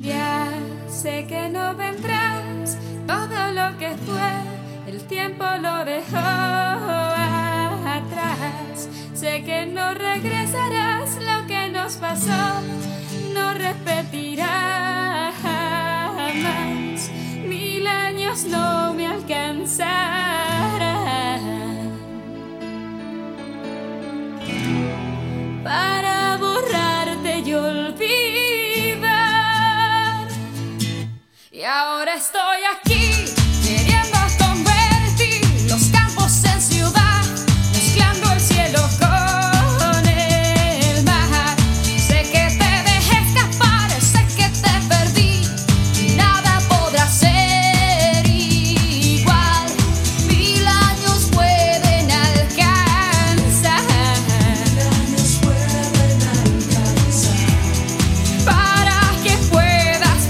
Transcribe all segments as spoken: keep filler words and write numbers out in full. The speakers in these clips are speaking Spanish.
Ya sé que no vendrás, todo lo que fue, el tiempo lo dejó atrás. Sé que no regresarás, lo que nos pasó no repetirá jamás. Mil años no me alcanzarán para borrarte y olvidar. Y ahora estoy aquí queriendo convertir los campos en ciudad, mezclando el cielo con el mar. Sé que te dejé escapar, sé que te perdí y nada podrá ser igual. Mil años pueden alcanzar, mil años pueden alcanzar para que puedas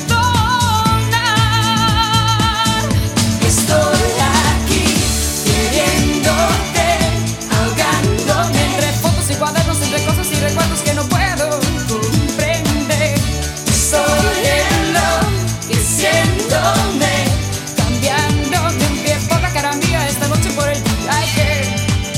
perdonar. Estoy aquí queriéndote, ahogándome entre fotos y cuadernos, entre cosas y recuerdos que no puedo comprender. Estoy enloqueciéndome, cambiándome un pie por la cara mía esta noche por el aire.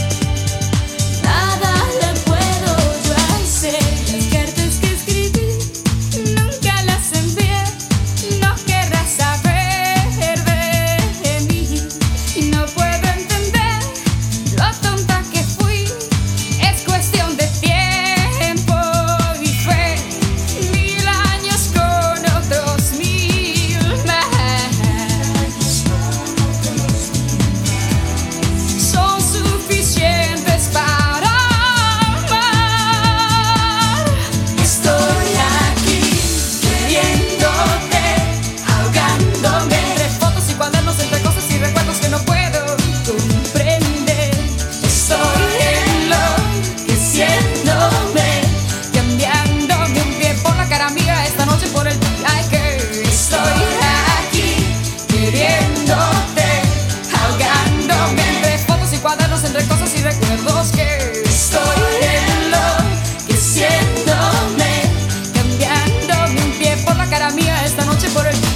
Nada le puedo yo hacer. Las cartas que escribí nunca las envié. No querrás saber de mí y no puedo entender lo tonta que fui. Es cuestión de tiempo y fe. Mil años con otros mil más son suficientes para amar. Estoy aquí queriéndote, ahogándome entre fotos y cuadernos, entre cosas y recuerdos que no puedo comprender. Estoy enloqueciéndome, cambiándome un pie por la cara mía esta noche por el aire. Estoy aquí queriéndote, ahogándome entre fotos y cuadernos, entre cosas y recuerdos que estoy enloqueciéndome, cambiándome un pie por la cara mía esta noche por el